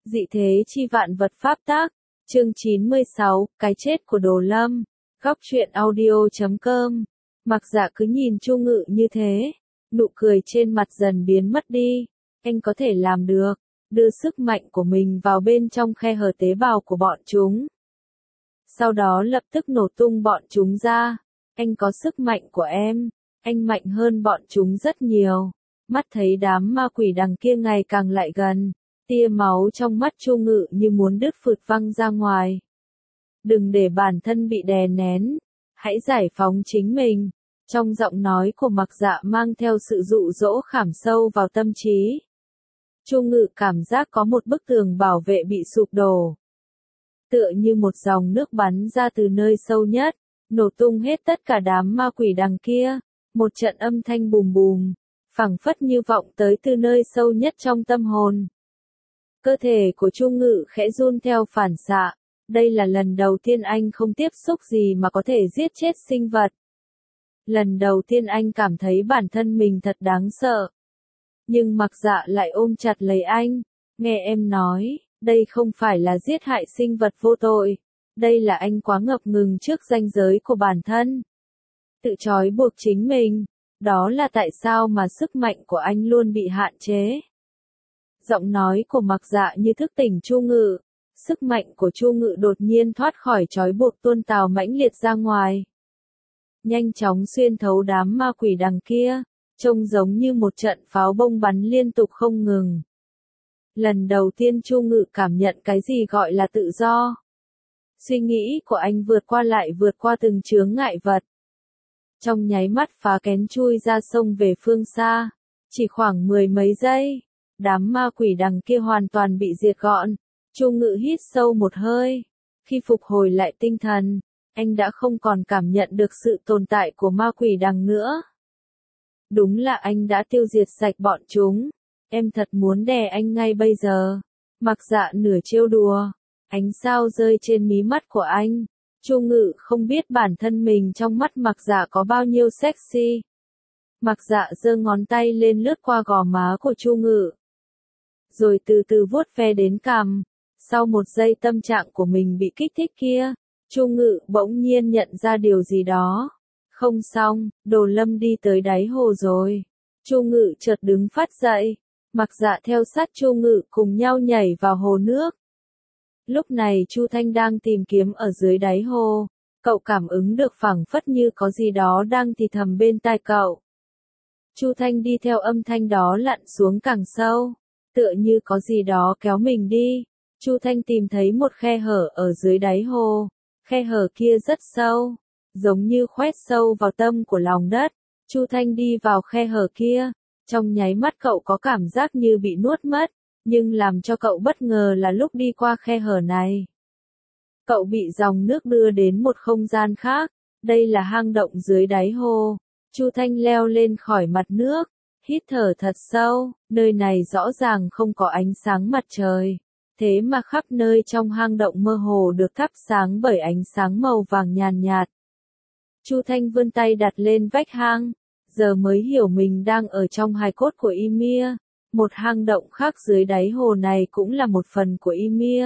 Dị thế chi vạn vật pháp tác, chương 96, cái chết của Đồ Lâm, góc truyện audio.com. Mặc Dạ cứ nhìn Chu Ngự như thế, nụ cười trên mặt dần biến mất đi. Anh có thể làm được, đưa sức mạnh của mình vào bên trong khe hở tế bào của bọn chúng. Sau đó lập tức nổ tung bọn chúng ra. Anh có sức mạnh của em, anh mạnh hơn bọn chúng rất nhiều. Mắt thấy đám ma quỷ đằng kia ngày càng lại gần. Tia máu trong mắt Chu Ngự như muốn đứt phụt văng ra ngoài. Đừng để bản thân bị đè nén, hãy giải phóng chính mình. Trong giọng nói của Mặc Dạ mang theo sự dụ dỗ khảm sâu vào tâm trí. Chu Ngự cảm giác có một bức tường bảo vệ bị sụp đổ. Tựa như một dòng nước bắn ra từ nơi sâu nhất, nổ tung hết tất cả đám ma quỷ đằng kia. Một trận âm thanh bùm bùm, phảng phất như vọng tới từ nơi sâu nhất trong tâm hồn. Cơ thể của Chu Ngự khẽ run theo phản xạ. Đây là lần đầu tiên anh không tiếp xúc gì mà có thể giết chết sinh vật. Lần đầu tiên anh cảm thấy bản thân mình thật đáng sợ. Nhưng Mặc Dạ lại ôm chặt lấy anh. Nghe em nói, đây không phải là giết hại sinh vật vô tội. Đây là anh quá ngập ngừng trước ranh giới của bản thân. Tự trói buộc chính mình. Đó là tại sao mà sức mạnh của anh luôn bị hạn chế. Giọng nói của Mặc Dạ như thức tỉnh Chu Ngự. Sức mạnh của Chu Ngự đột nhiên thoát khỏi trói buộc tuôn trào mãnh liệt ra ngoài. Nhanh chóng xuyên thấu đám ma quỷ đằng kia, trông giống như một trận pháo bông bắn liên tục không ngừng. Lần đầu tiên Chu Ngự cảm nhận cái gì gọi là tự do. Suy nghĩ của anh vượt qua từng chướng ngại vật. Trong nháy mắt phá kén chui ra sông về phương xa, chỉ khoảng 10 mấy giây. Đám ma quỷ đằng kia hoàn toàn bị diệt gọn. Chu Ngự hít sâu một hơi. Khi phục hồi lại tinh thần, anh đã không còn cảm nhận được sự tồn tại của ma quỷ đằng nữa. Đúng là anh đã tiêu diệt sạch bọn chúng. Em thật muốn đè anh ngay bây giờ. Mặc Dạ nửa trêu đùa. Ánh sao rơi trên mí mắt của anh. Chu Ngự không biết bản thân mình trong mắt Mặc Dạ có bao nhiêu sexy. Mặc Dạ giơ ngón tay lên lướt qua gò má của Chu Ngự. Rồi từ từ vuốt ve đến cằm. Sau một giây tâm trạng của mình bị kích thích kia, Chu Ngự bỗng nhiên nhận ra điều gì đó. Không xong, Đồ Lâm đi tới đáy hồ rồi. Chu Ngự chợt đứng phát dậy. Mặc Dạ theo sát Chu Ngự cùng nhau nhảy vào hồ nước. Lúc này Chu Thanh đang tìm kiếm ở dưới đáy hồ. Cậu cảm ứng được phảng phất như có gì đó đang thì thầm bên tai cậu. Chu Thanh đi theo âm thanh đó lặn xuống càng sâu. Tựa như có gì đó kéo mình đi. Chu Thanh tìm thấy một khe hở ở dưới đáy hồ. Khe hở kia rất sâu, giống như khoét sâu vào tâm của lòng đất. Chu Thanh đi vào khe hở kia. Trong nháy mắt cậu có cảm giác như bị nuốt mất. Nhưng làm cho cậu bất ngờ là lúc đi qua khe hở này, cậu bị dòng nước đưa đến một không gian khác. Đây là hang động dưới đáy hồ. Chu Thanh leo lên khỏi mặt nước, hít thở thật sâu. Nơi này rõ ràng không có ánh sáng mặt trời. Thế mà khắp nơi trong hang động mơ hồ được thắp sáng bởi ánh sáng màu vàng nhàn nhạt. Chu Thanh vươn tay đặt lên vách hang, giờ mới hiểu mình đang ở trong hài cốt của Ymir. Một hang động khác dưới đáy hồ này cũng là một phần của Ymir.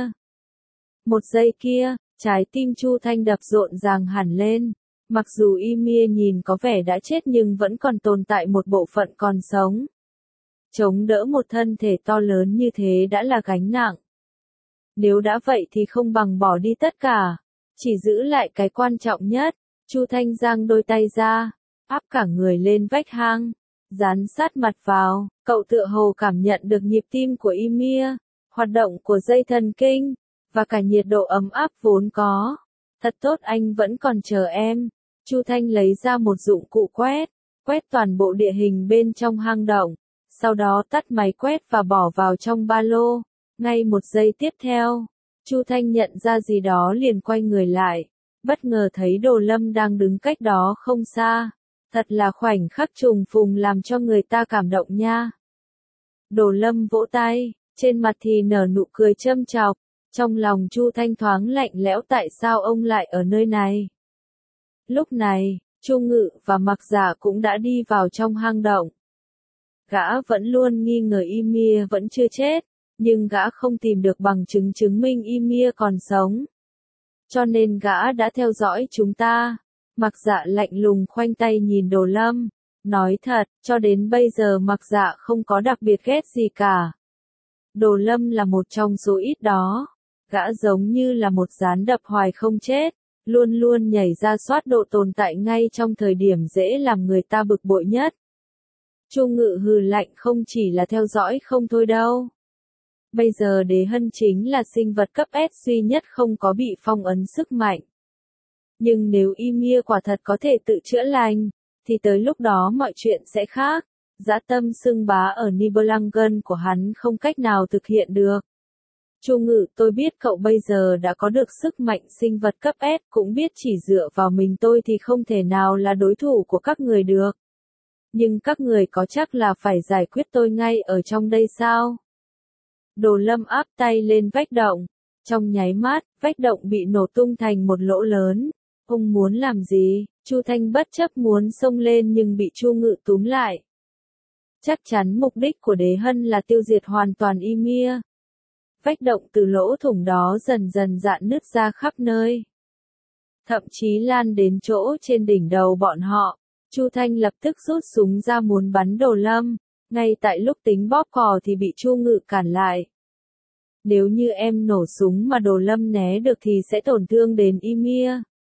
Một giây kia, trái tim Chu Thanh đập rộn ràng hẳn lên. Mặc dù Ymir nhìn có vẻ đã chết nhưng vẫn còn tồn tại một bộ phận còn sống. Chống đỡ một thân thể to lớn như thế đã là gánh nặng. Nếu đã vậy thì không bằng bỏ đi tất cả, chỉ giữ lại cái quan trọng nhất. Chu Thanh giang đôi tay ra, áp cả người lên vách hang, dán sát mặt vào. Cậu tựa hồ cảm nhận được nhịp tim của Ymir, hoạt động của dây thần kinh, và cả nhiệt độ ấm áp vốn có. Thật tốt, anh vẫn còn chờ em. Chu Thanh lấy ra một dụng cụ quét toàn bộ địa hình bên trong hang động, sau đó tắt máy quét và bỏ vào trong ba lô. Ngay một giây tiếp theo, Chu Thanh nhận ra gì đó liền quay người lại, bất ngờ thấy Đồ Lâm đang đứng cách đó không xa. Thật là khoảnh khắc trùng phùng làm cho người ta cảm động nha. Đồ Lâm vỗ tay, trên mặt thì nở nụ cười châm chọc. Trong lòng Chu Thanh thoáng lạnh lẽo, tại sao ông lại ở nơi này? Lúc này, Chu Ngự và Mặc Dạ cũng đã đi vào trong hang động. Gã vẫn luôn nghi ngờ Ymir vẫn chưa chết, nhưng gã không tìm được bằng chứng chứng minh Ymir còn sống. Cho nên gã đã theo dõi chúng ta. Mặc Dạ lạnh lùng khoanh tay nhìn Đồ Lâm, nói thật, cho đến bây giờ Mặc Dạ không có đặc biệt ghét gì cả. Đồ Lâm là một trong số ít đó. Gã giống như là một gián đập hoài không chết, luôn luôn nhảy ra soát độ tồn tại ngay trong thời điểm dễ làm người ta bực bội nhất. Chu Ngự hừ lạnh, không chỉ là theo dõi không thôi đâu. Bây giờ Đế Hân chính là sinh vật cấp S duy nhất không có bị phong ấn sức mạnh. Nhưng nếu Ymir quả thật có thể tự chữa lành, thì tới lúc đó mọi chuyện sẽ khác. Dã tâm xưng bá ở Nibelungen của hắn không cách nào thực hiện được. Chu Ngự, tôi biết cậu bây giờ đã có được sức mạnh sinh vật cấp S, cũng biết chỉ dựa vào mình tôi thì không thể nào là đối thủ của các người được. Nhưng các người có chắc là phải giải quyết tôi ngay ở trong đây sao? Đồ Lâm áp tay lên vách động. Trong nháy mắt, vách động bị nổ tung thành một lỗ lớn. Ông muốn làm gì? Chu Thanh bất chấp muốn xông lên nhưng bị Chu Ngự túm lại. Chắc chắn mục đích của Đế Hân là tiêu diệt hoàn toàn Ymir. Vách động từ lỗ thủng đó dần dần rạn nứt ra khắp nơi. Thậm chí lan đến chỗ trên đỉnh đầu bọn họ. Chu Thanh lập tức rút súng ra muốn bắn Đồ Lâm. Ngay tại lúc tính bóp cò thì bị Chu Ngự cản lại. Nếu như em nổ súng mà Đồ Lâm né được thì sẽ tổn thương đến Ymir.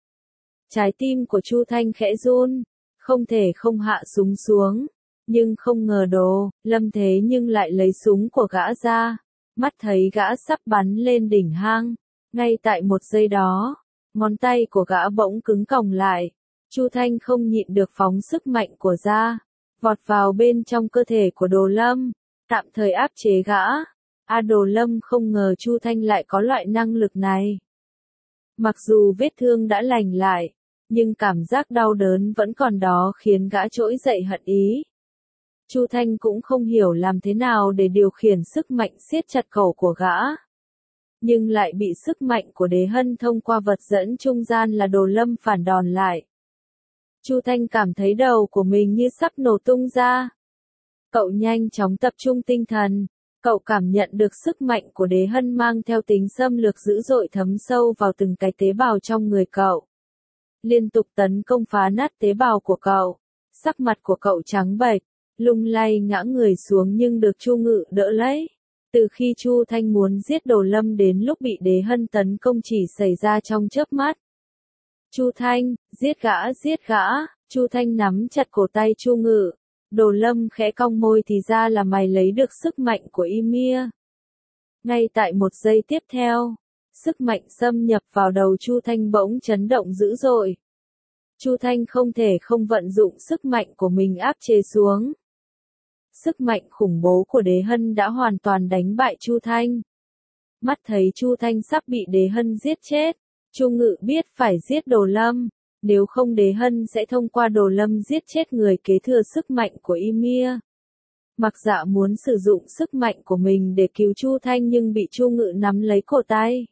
Trái tim của Chu Thanh khẽ run, không thể không hạ súng xuống. Nhưng không ngờ Đồ Lâm thế nhưng lại lấy súng của gã ra. Mắt thấy gã sắp bắn lên đỉnh hang. Ngay tại một giây đó, ngón tay của gã bỗng cứng còng lại. Chu Thanh không nhịn được phóng sức mạnh của ra, vọt vào bên trong cơ thể của Đồ Lâm, tạm thời áp chế gã. Đồ Lâm không ngờ Chu Thanh lại có loại năng lực này. Mặc dù vết thương đã lành lại, nhưng cảm giác đau đớn vẫn còn đó khiến gã trỗi dậy hận ý. Chu Thanh cũng không hiểu làm thế nào để điều khiển sức mạnh siết chặt cổ của gã. Nhưng lại bị sức mạnh của Đế Hân thông qua vật dẫn trung gian là Đồ Lâm phản đòn lại. Chu Thanh cảm thấy đầu của mình như sắp nổ tung ra. Cậu nhanh chóng tập trung tinh thần. Cậu cảm nhận được sức mạnh của Đế Hân mang theo tính xâm lược dữ dội thấm sâu vào từng cái tế bào trong người cậu. Liên tục tấn công phá nát tế bào của cậu. Sắc mặt của cậu trắng bệch, lung lay ngã người xuống nhưng được Chu Ngự đỡ lấy. Từ khi Chu Thanh muốn giết Đồ Lâm đến lúc bị Đế Hân tấn công chỉ xảy ra trong chớp mắt. Chu Thanh, giết gã, Chu Thanh nắm chặt cổ tay Chu Ngự. Đồ Lâm khẽ cong môi, thì ra là mày lấy được sức mạnh của Ymir. Ngay tại một giây tiếp theo, sức mạnh xâm nhập vào đầu Chu Thanh bỗng chấn động dữ dội. Chu Thanh không thể không vận dụng sức mạnh của mình áp chế xuống. Sức mạnh khủng bố của Đế Hân đã hoàn toàn đánh bại Chu Thanh. Mắt thấy Chu Thanh sắp bị Đế Hân giết chết, Chu Ngự biết phải giết Đồ Lâm. Nếu không Đế Hân sẽ thông qua Đồ Lâm giết chết người kế thừa sức mạnh của Ymir. Mặc Dạ muốn sử dụng sức mạnh của mình để cứu Chu Thanh nhưng bị Chu Ngự nắm lấy cổ tay.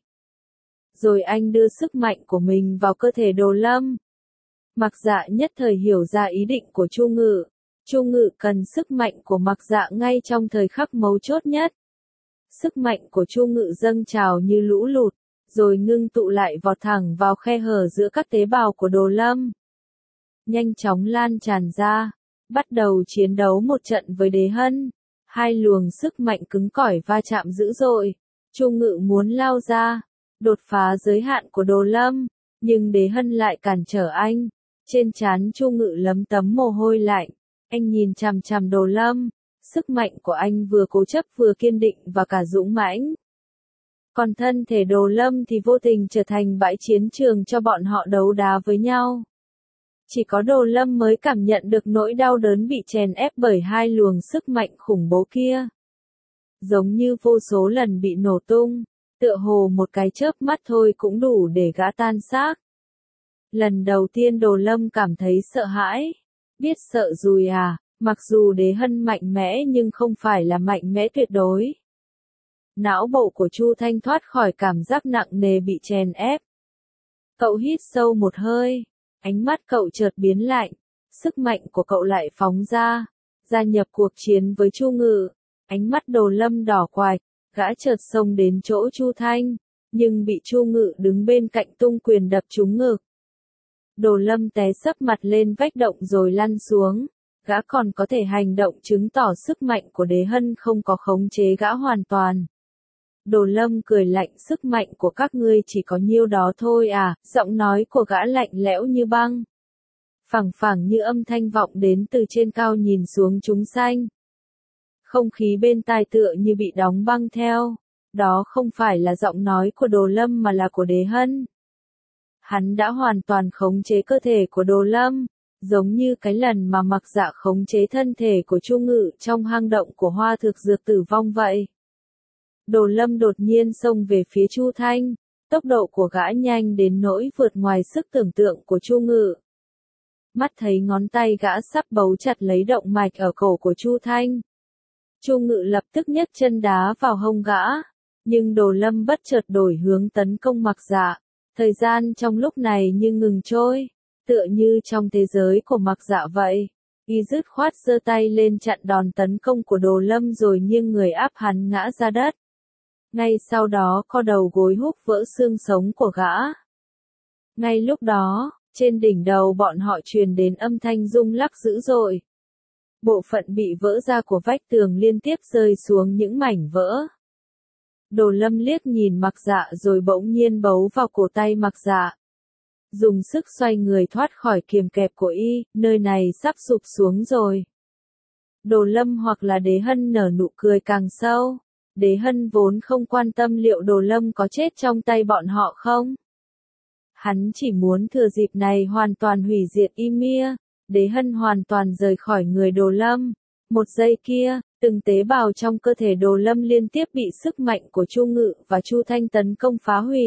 Rồi anh đưa sức mạnh của mình vào cơ thể Đồ Lâm. Mặc Dạ nhất thời hiểu ra ý định của Chu Ngự. Chu Ngự cần sức mạnh của Mặc Dạ ngay trong thời khắc mấu chốt nhất. Sức mạnh của Chu Ngự dâng trào như lũ lụt, rồi ngưng tụ lại vọt thẳng vào khe hở giữa các tế bào của Đồ Lâm. Nhanh chóng lan tràn ra, bắt đầu chiến đấu một trận với Đế Hân. Hai luồng sức mạnh cứng cỏi va chạm dữ dội. Chu Ngự muốn lao ra, đột phá giới hạn của Đồ Lâm, nhưng Đế Hân lại cản trở anh. Trên trán Chu Ngự lấm tấm mồ hôi lạnh. Anh nhìn chằm chằm Đồ Lâm, sức mạnh của anh vừa cố chấp vừa kiên định và cả dũng mãnh. Còn thân thể Đồ Lâm thì vô tình trở thành bãi chiến trường cho bọn họ đấu đá với nhau. Chỉ có Đồ Lâm mới cảm nhận được nỗi đau đớn bị chèn ép bởi hai luồng sức mạnh khủng bố kia. Giống như vô số lần bị nổ tung, tựa hồ một cái chớp mắt thôi cũng đủ để gã tan xác. Lần đầu tiên Đồ Lâm cảm thấy sợ hãi. Biết sợ rồi à, mặc dù Đế Hân mạnh mẽ nhưng không phải là mạnh mẽ tuyệt đối. Não bộ của Chu Thanh thoát khỏi cảm giác nặng nề bị chèn ép. Cậu hít sâu một hơi, ánh mắt cậu chợt biến lạnh, sức mạnh của cậu lại phóng ra, gia nhập cuộc chiến với Chu Ngự. Ánh mắt Đồ Lâm đỏ quạch, Gã chợt xông đến chỗ Chu Thanh, nhưng bị Chu Ngự đứng bên cạnh tung quyền đập trúng ngực. Đồ Lâm té sấp mặt lên vách động rồi lăn xuống, gã còn có thể hành động chứng tỏ sức mạnh của Đế Hân không có khống chế gã hoàn toàn. Đồ Lâm cười lạnh, sức mạnh của các ngươi chỉ có nhiêu đó thôi à, giọng nói của gã lạnh lẽo như băng. Phẳng phẳng như âm thanh vọng đến từ trên cao nhìn xuống chúng sanh. Không khí bên tai tựa như bị đóng băng theo, đó không phải là giọng nói của Đồ Lâm mà là của Đế Hân. Hắn đã hoàn toàn khống chế cơ thể của Đồ Lâm, giống như cái lần mà Mặc Dạ khống chế thân thể của Chu Ngự trong hang động của Hoa Thực Dược tử vong vậy. Đồ Lâm đột nhiên xông về phía Chu Thanh, tốc độ của gã nhanh đến nỗi vượt ngoài sức tưởng tượng của Chu Ngự. Mắt thấy ngón tay gã sắp bấu chặt lấy động mạch ở cổ của Chu Thanh. Chu Ngự lập tức nhấc chân đá vào hông gã, nhưng Đồ Lâm bất chợt đổi hướng tấn công Mặc Dạ. Thời gian trong lúc này như ngừng trôi, tựa như trong thế giới của Mặc Dạ vậy. Y dứt khoát giơ tay lên chặn đòn tấn công của Đồ Lâm rồi nghiêng người áp hắn ngã ra đất. Ngay sau đó co đầu gối húc vỡ xương sống của gã. Ngay lúc đó, trên đỉnh đầu bọn họ truyền đến âm thanh rung lắc dữ dội. Bộ phận bị vỡ ra của vách tường liên tiếp rơi xuống những mảnh vỡ. Đồ Lâm liếc nhìn Mặc Dạ rồi bỗng nhiên bấu vào cổ tay Mặc Dạ. Dùng sức xoay người thoát khỏi kiềm kẹp của y, nơi này sắp sụp xuống rồi. Đồ Lâm hoặc là Đế Hân nở nụ cười càng sâu. Đế Hân vốn không quan tâm liệu Đồ Lâm có chết trong tay bọn họ không. Hắn chỉ muốn thừa dịp này hoàn toàn hủy diệt Ymir. Đế Hân hoàn toàn rời khỏi người Đồ Lâm. Một giây kia, từng tế bào trong cơ thể Đồ Lâm liên tiếp bị sức mạnh của Chu Ngự và Chu Thanh tấn công phá hủy.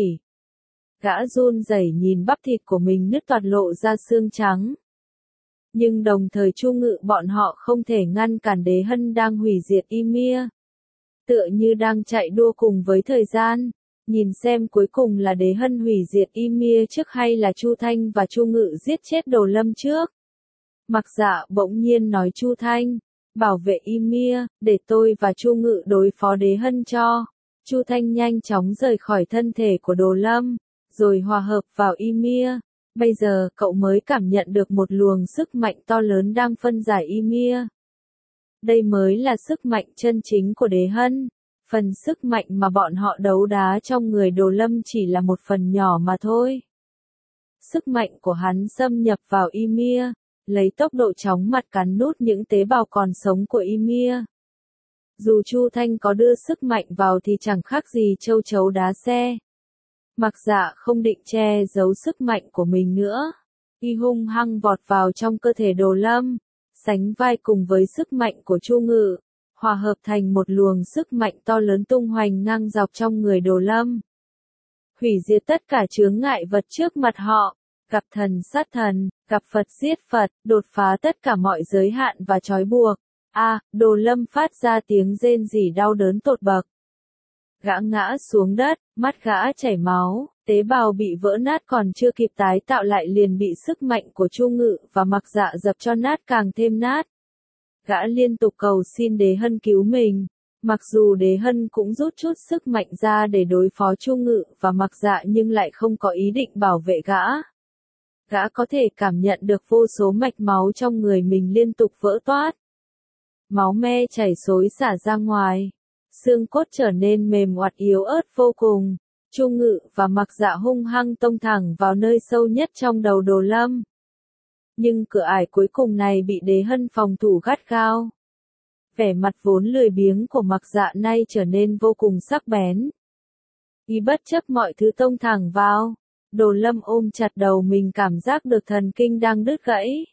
Gã run rẩy nhìn bắp thịt của mình nứt toạc lộ ra xương trắng. Nhưng đồng thời Chu Ngự bọn họ không thể ngăn cản Đế Hân đang hủy diệt Ymir. Tựa như đang chạy đua cùng với thời gian, nhìn xem cuối cùng là Đế Hân hủy diệt Ymir trước hay là Chu Thanh và Chu Ngự giết chết Đồ Lâm trước. Mặc Dạ bỗng nhiên nói Chu Thanh, bảo vệ Ymir, để tôi và Chu Ngự đối phó Đế Hân cho. Chu Thanh nhanh chóng rời khỏi thân thể của Đồ Lâm, rồi hòa hợp vào Ymir. Bây giờ cậu mới cảm nhận được một luồng sức mạnh to lớn đang phân giải Ymir. Đây mới là sức mạnh chân chính của Đế Hân. Phần sức mạnh mà bọn họ đấu đá trong người Đồ Lâm chỉ là một phần nhỏ mà thôi. Sức mạnh của hắn xâm nhập vào Ymir, lấy tốc độ chóng mặt cắn nút những tế bào còn sống của Ymir. Dù Chu Thanh có đưa sức mạnh vào thì chẳng khác gì châu chấu đá xe. Mặc Dạ không định che giấu sức mạnh của mình nữa. Y hung hăng vọt vào trong cơ thể Đồ Lâm, sánh vai cùng với sức mạnh của Chu Ngự, hòa hợp thành một luồng sức mạnh to lớn tung hoành ngang dọc trong người Đồ Lâm. Hủy diệt tất cả chướng ngại vật trước mặt họ, gặp thần sát thần, gặp Phật giết Phật, đột phá tất cả mọi giới hạn và trói buộc. Đồ Lâm phát ra tiếng rên rỉ đau đớn tột bậc. Gã ngã xuống đất, mắt gã chảy máu, tế bào bị vỡ nát còn chưa kịp tái tạo lại liền bị sức mạnh của Chu Ngự và Mặc Dạ dập cho nát càng thêm nát. Gã liên tục cầu xin Đế Hân cứu mình, mặc dù Đế Hân cũng rút chút sức mạnh ra để đối phó Chu Ngự và Mặc Dạ nhưng lại không có ý định bảo vệ gã. Gã có thể cảm nhận được vô số mạch máu trong người mình liên tục vỡ toát. Máu me chảy xối xả ra ngoài. Xương cốt trở nên mềm oặt yếu ớt vô cùng. Chu Ngự và Mặc Dạ hung hăng tông thẳng vào nơi sâu nhất trong đầu Đồ Lâm. Nhưng cửa ải cuối cùng này bị Đế Hân phòng thủ gắt gao. Vẻ mặt vốn lười biếng của Mặc Dạ nay trở nên vô cùng sắc bén. Y bất chấp mọi thứ tông thẳng vào. Đồ Lâm ôm chặt đầu mình cảm giác được thần kinh đang đứt gãy.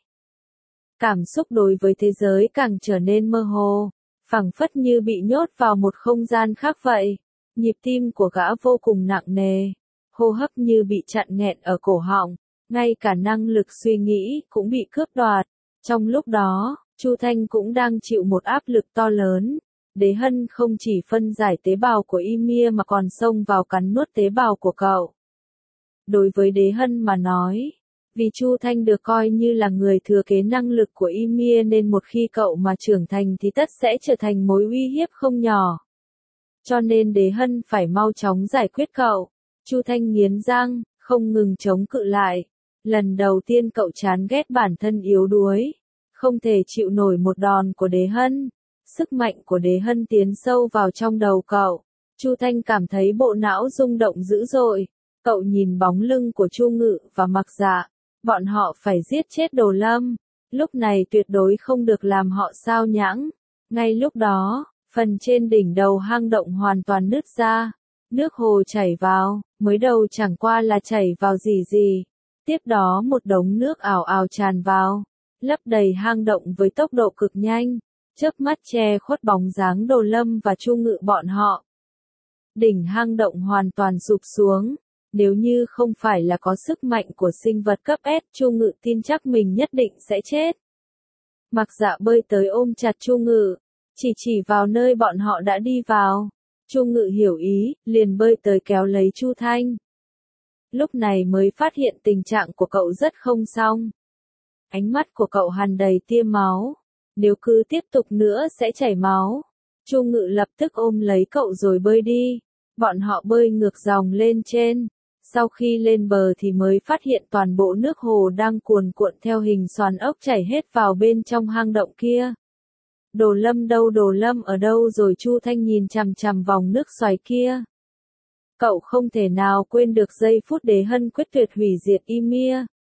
Cảm xúc đối với thế giới càng trở nên mơ hồ. Phảng phất như bị nhốt vào một không gian khác vậy. Nhịp tim của gã vô cùng nặng nề. Hô hấp như bị chặn nghẹn ở cổ họng. Ngay cả năng lực suy nghĩ cũng bị cướp đoạt. Trong lúc đó, Chu Thanh cũng đang chịu một áp lực to lớn. Đế Hân không chỉ phân giải tế bào của Ymir mà còn xông vào cắn nuốt tế bào của cậu. Đối với Đế Hân mà nói, vì Chu Thanh được coi như là người thừa kế năng lực của Ymir nên một khi cậu mà trưởng thành thì tất sẽ trở thành mối uy hiếp không nhỏ. cho nên Đế Hân phải mau chóng giải quyết cậu. Chu Thanh nghiến răng, không ngừng chống cự lại. Lần đầu tiên cậu chán ghét bản thân yếu đuối, không thể chịu nổi một đòn của Đế Hân. Sức mạnh của Đế Hân tiến sâu vào trong đầu cậu. Chu Thanh cảm thấy bộ não rung động dữ dội. Cậu nhìn bóng lưng của Chu Ngự và Mặc Dạ. Bọn họ phải giết chết Đồ Lâm. Lúc này tuyệt đối không được làm họ sao nhãng. Ngay lúc đó, phần trên đỉnh đầu hang động hoàn toàn nứt ra. Nước hồ chảy vào, mới đầu chẳng qua là chảy vào gì. Tiếp đó một đống nước ào ào tràn vào, lấp đầy hang động với tốc độ cực nhanh, chớp mắt che khuất bóng dáng Đồ Lâm và Chu Ngự bọn họ. Đỉnh hang động hoàn toàn sụp xuống. Nếu như không phải là có sức mạnh của sinh vật cấp S, Chu Ngự tin chắc mình nhất định sẽ chết. Mặc Dạ bơi tới ôm chặt Chu Ngự, chỉ vào nơi bọn họ đã đi vào. Chu Ngự hiểu ý, liền bơi tới kéo lấy Chu Thanh. Lúc này mới phát hiện tình trạng của cậu rất không xong. Ánh mắt của cậu hằn đầy tia máu. Nếu cứ tiếp tục nữa sẽ chảy máu. Chu Ngự lập tức ôm lấy cậu rồi bơi đi. Bọn họ bơi ngược dòng lên trên. Sau khi lên bờ thì mới phát hiện toàn bộ nước hồ đang cuồn cuộn theo hình xoàn ốc chảy hết vào bên trong hang động kia. Đồ Lâm đâu, Đồ Lâm ở đâu rồi? Chu Thanh nhìn chằm chằm vòng nước xoáy kia. Cậu không thể nào quên được giây phút Đế Hân quyết tuyệt hủy diệt Ymir.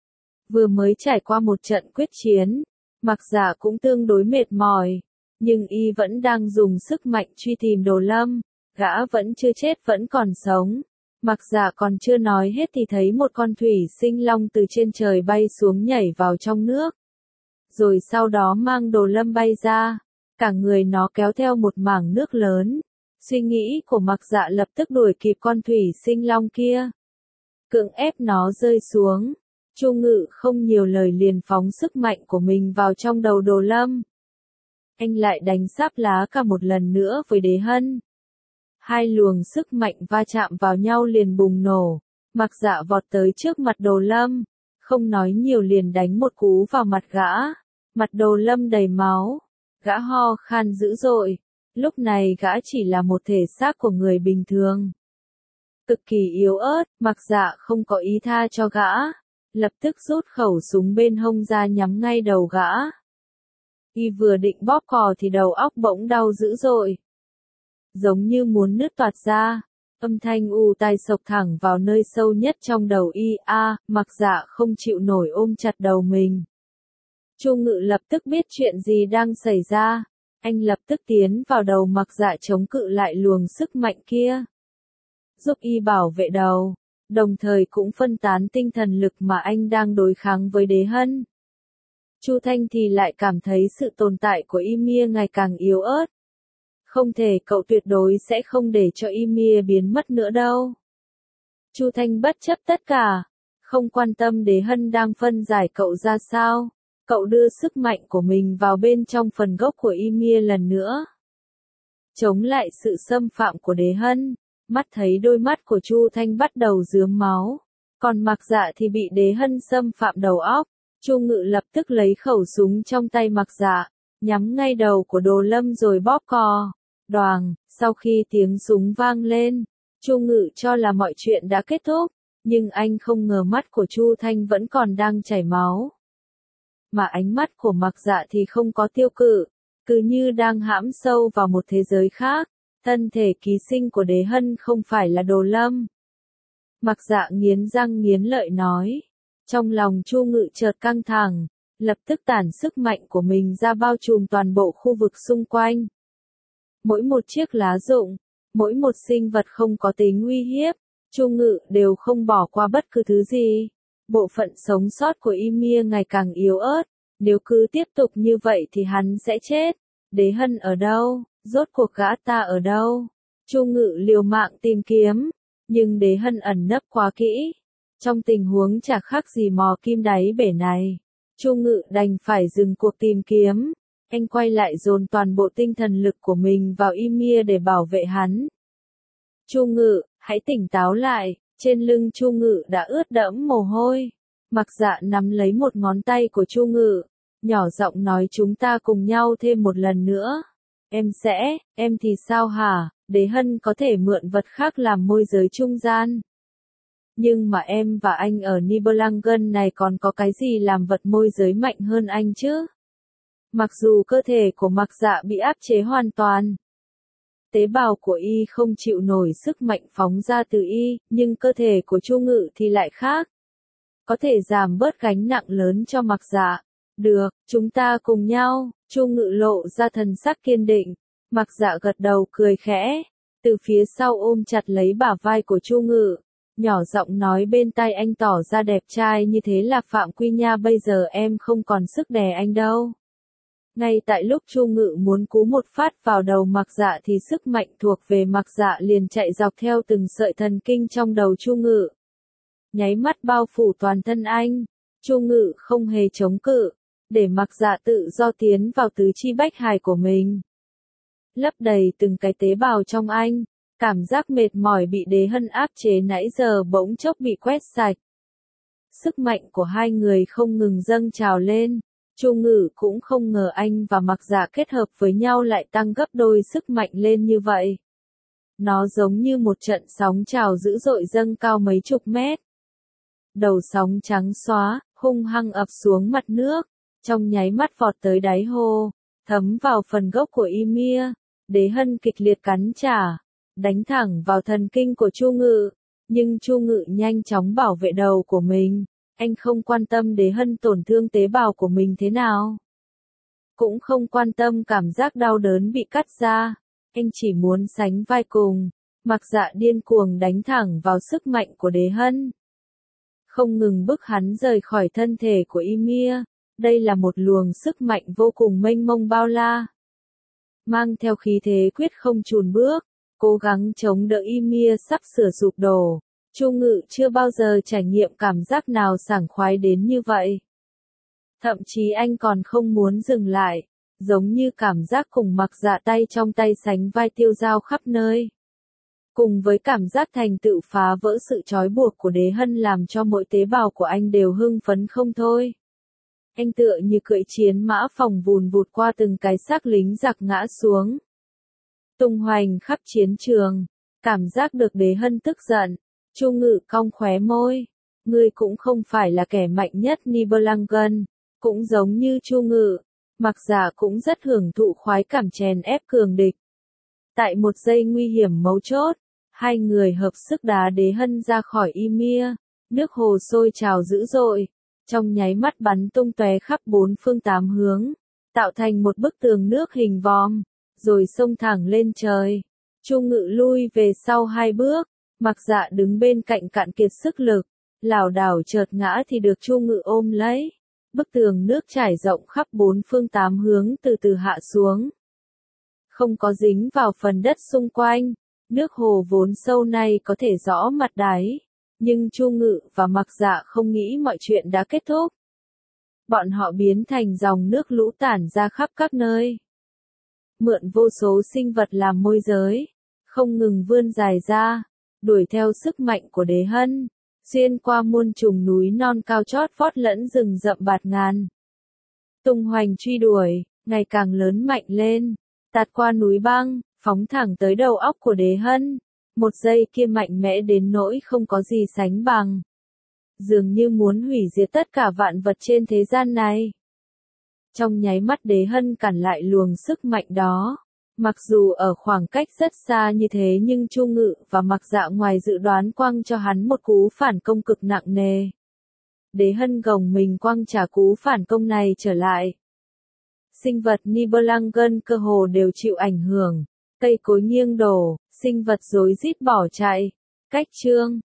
Vừa mới trải qua một trận quyết chiến, Mặc Dạ cũng tương đối mệt mỏi, nhưng y vẫn đang dùng sức mạnh truy tìm Đồ Lâm. Gã vẫn chưa chết, vẫn còn sống. Mặc Dạ còn chưa nói hết thì thấy một con thủy sinh long từ trên trời bay xuống nhảy vào trong nước. Rồi sau đó mang Đồ Lâm bay ra, cả người nó kéo theo một mảng nước lớn. Suy nghĩ của Mặc Dạ lập tức đuổi kịp con thủy sinh long kia, cưỡng ép nó rơi xuống. Chu Ngự không nhiều lời liền phóng sức mạnh của mình vào trong đầu Đồ Lâm. Anh lại đánh sáp lá cả một lần nữa với Đế Hân. Hai luồng sức mạnh va chạm vào nhau liền bùng nổ. Mặc Dạ vọt tới trước mặt Đồ Lâm, không nói nhiều liền đánh một cú vào mặt gã. Mặt Đồ Lâm đầy máu, gã ho khan dữ dội. Lúc này gã chỉ là một thể xác của người bình thường, cực kỳ yếu ớt. Mặc Dạ không có ý tha cho gã, lập tức rút khẩu súng bên hông ra nhắm ngay đầu gã. Y vừa định bóp cò thì đầu óc bỗng đau dữ dội, giống như muốn nứt toạc ra. Âm thanh u tai sộc thẳng vào nơi sâu nhất trong đầu y. Mặc Dạ không chịu nổi ôm chặt đầu mình. Chu Ngự lập tức biết chuyện gì đang xảy ra. Anh lập tức tiến vào đầu Mặc Dạ chống cự lại luồng sức mạnh kia, giúp y bảo vệ đầu, đồng thời cũng phân tán tinh thần lực mà anh đang đối kháng với Đế Hân. Chu Thanh thì lại cảm thấy sự tồn tại của Ymir ngày càng yếu ớt. Không thể, cậu tuyệt đối sẽ không để cho Ymir biến mất nữa đâu. Chu Thanh bất chấp tất cả, không quan tâm Đế Hân đang phân giải cậu ra sao. Cậu đưa sức mạnh của mình vào bên trong phần gốc của Ymir lần nữa, chống lại sự xâm phạm của Đế Hân. Mắt thấy đôi mắt của Chu Thanh bắt đầu rướm máu, còn Mặc Dạ thì bị Đế Hân xâm phạm đầu óc. Chu Ngự lập tức lấy khẩu súng trong tay Mặc Dạ, nhắm ngay đầu của Đồ Lâm rồi bóp cò. Đoàng, sau khi tiếng súng vang lên, Chu Ngự cho là mọi chuyện đã kết thúc, nhưng anh không ngờ mắt của Chu Thanh vẫn còn đang chảy máu. Mà ánh mắt của Mặc Dạ thì không có tiêu cự, cứ như đang hãm sâu vào một thế giới khác. Thân thể ký sinh của Đế Hân không phải là Đồ Lâm. Mặc Dạ nghiến răng nghiến lợi nói. Trong lòng Chu Ngự chợt căng thẳng, lập tức tản sức mạnh của mình ra bao trùm toàn bộ khu vực xung quanh. Mỗi một chiếc lá rụng, mỗi một sinh vật không có tính uy hiếp, Chu Ngự đều không bỏ qua bất cứ thứ gì. Bộ phận sống sót của Ymir ngày càng yếu ớt, nếu cứ tiếp tục như vậy thì hắn sẽ chết. Đế Hân ở đâu? Rốt cuộc gã ta ở đâu? Chu Ngự liều mạng tìm kiếm, nhưng Đế Hân ẩn nấp quá kỹ. Trong tình huống chả khác gì mò kim đáy bể này, Chu Ngự đành phải dừng cuộc tìm kiếm. Anh quay lại dồn toàn bộ tinh thần lực của mình vào Ymir để bảo vệ hắn. Chu Ngự, hãy tỉnh táo lại. Trên lưng Chu Ngự đã ướt đẫm mồ hôi. Mặc Dạ nắm lấy một ngón tay của Chu Ngự, nhỏ giọng nói chúng ta cùng nhau thêm một lần nữa. Em thì sao hả? Đế Hân có thể mượn vật khác làm môi giới trung gian. Nhưng mà em và anh ở Nibelungen này còn có cái gì làm vật môi giới mạnh hơn anh chứ? Mặc dù cơ thể của Mặc Dạ bị áp chế hoàn toàn, tế bào của y không chịu nổi sức mạnh phóng ra từ y, nhưng cơ thể của Chu Ngự thì lại khác. Có thể giảm bớt gánh nặng lớn cho Mặc Dạ. Được, chúng ta cùng nhau. Chu Ngự lộ ra thần sắc kiên định. Mặc Dạ gật đầu cười khẽ, từ phía sau ôm chặt lấy bả vai của Chu Ngự, nhỏ giọng nói bên tai anh tỏ ra đẹp trai như thế là phạm quy nha, bây giờ em không còn sức đè anh đâu. Ngay tại lúc Chu Ngự muốn cú một phát vào đầu Mặc Dạ thì sức mạnh thuộc về Mặc Dạ liền chạy dọc theo từng sợi thần kinh trong đầu Chu Ngự. Nháy mắt bao phủ toàn thân anh, Chu Ngự không hề chống cự, để Mặc Dạ tự do tiến vào tứ chi bách hài của mình. Lấp đầy từng cái tế bào trong anh, cảm giác mệt mỏi bị Đế Hân áp chế nãy giờ bỗng chốc bị quét sạch. Sức mạnh của hai người không ngừng dâng trào lên. Chu Ngự cũng không ngờ anh và Mặc Dạ kết hợp với nhau lại tăng gấp đôi sức mạnh lên như vậy. Nó giống như một trận sóng trào dữ dội dâng cao mấy chục mét. Đầu sóng trắng xóa, hung hăng ập xuống mặt nước, trong nháy mắt vọt tới đáy hồ, thấm vào phần gốc của Ymir. Đế Hân kịch liệt cắn trả, đánh thẳng vào thần kinh của Chu Ngự, nhưng Chu Ngự nhanh chóng bảo vệ đầu của mình. Anh không quan tâm Đế Hân tổn thương tế bào của mình thế nào. Cũng không quan tâm cảm giác đau đớn bị cắt ra. Anh chỉ muốn sánh vai cùng. Mặc Dạ điên cuồng đánh thẳng vào sức mạnh của Đế Hân, không ngừng bức hắn rời khỏi thân thể của Ymir. Đây là một luồng sức mạnh vô cùng mênh mông bao la, mang theo khí thế quyết không chùn bước, cố gắng chống đỡ Ymir sắp sửa sụp đổ. Chu Ngự chưa bao giờ trải nghiệm cảm giác nào sảng khoái đến như vậy. Thậm chí anh còn không muốn dừng lại, giống như cảm giác cùng Mặc Dạ tay trong tay sánh vai tiêu dao khắp nơi. Cùng với cảm giác thành tựu phá vỡ sự trói buộc của Đế Hân làm cho mỗi tế bào của anh đều hưng phấn không thôi. Anh tựa như cưỡi chiến mã phóng vùn vụt qua từng cái xác lính giặc ngã xuống, tung hoành khắp chiến trường. Cảm giác được Đế Hân tức giận, Chu Ngự cong khóe môi. Ngươi cũng không phải là kẻ mạnh nhất Nibelungen, cũng giống như Chu Ngự, Mặc Dạ cũng rất hưởng thụ khoái cảm chèn ép cường địch. Tại một giây nguy hiểm mấu chốt, hai người hợp sức đá Đế Hân ra khỏi Ymir. Nước hồ sôi trào dữ dội, trong nháy mắt bắn tung tóe khắp bốn phương tám hướng, tạo thành một bức tường nước hình vòm, rồi xông thẳng lên trời. Chu Ngự lui về sau hai bước, Mặc Dạ đứng bên cạnh cạn kiệt sức lực, lảo đảo chợt ngã thì được Chu Ngự ôm lấy. Bức tường nước trải rộng khắp bốn phương tám hướng từ từ hạ xuống, không có dính vào phần đất xung quanh. Nước hồ vốn sâu này có thể rõ mặt đáy, nhưng Chu Ngự và Mặc Dạ không nghĩ mọi chuyện đã kết thúc. Bọn họ biến thành dòng nước lũ tản ra khắp các nơi, mượn vô số sinh vật làm môi giới, không ngừng vươn dài ra, đuổi theo sức mạnh của Đế Hân, xuyên qua muôn trùng núi non cao chót vót lẫn rừng rậm bạt ngàn. Tung hoành truy đuổi, ngày càng lớn mạnh lên, tạt qua núi băng, phóng thẳng tới đầu óc của Đế Hân. Một giây kia mạnh mẽ đến nỗi không có gì sánh bằng, dường như muốn hủy diệt tất cả vạn vật trên thế gian này. Trong nháy mắt Đế Hân cản lại luồng sức mạnh đó. Mặc dù ở khoảng cách rất xa như thế nhưng Chu Ngự và Mặc Dạ ngoài dự đoán quăng cho hắn một cú phản công cực nặng nề. Đế Hân gồng mình quăng trả cú phản công này trở lại. Sinh vật Nibelungen cơ hồ đều chịu ảnh hưởng, cây cối nghiêng đổ, sinh vật rối rít bỏ chạy. Cách chương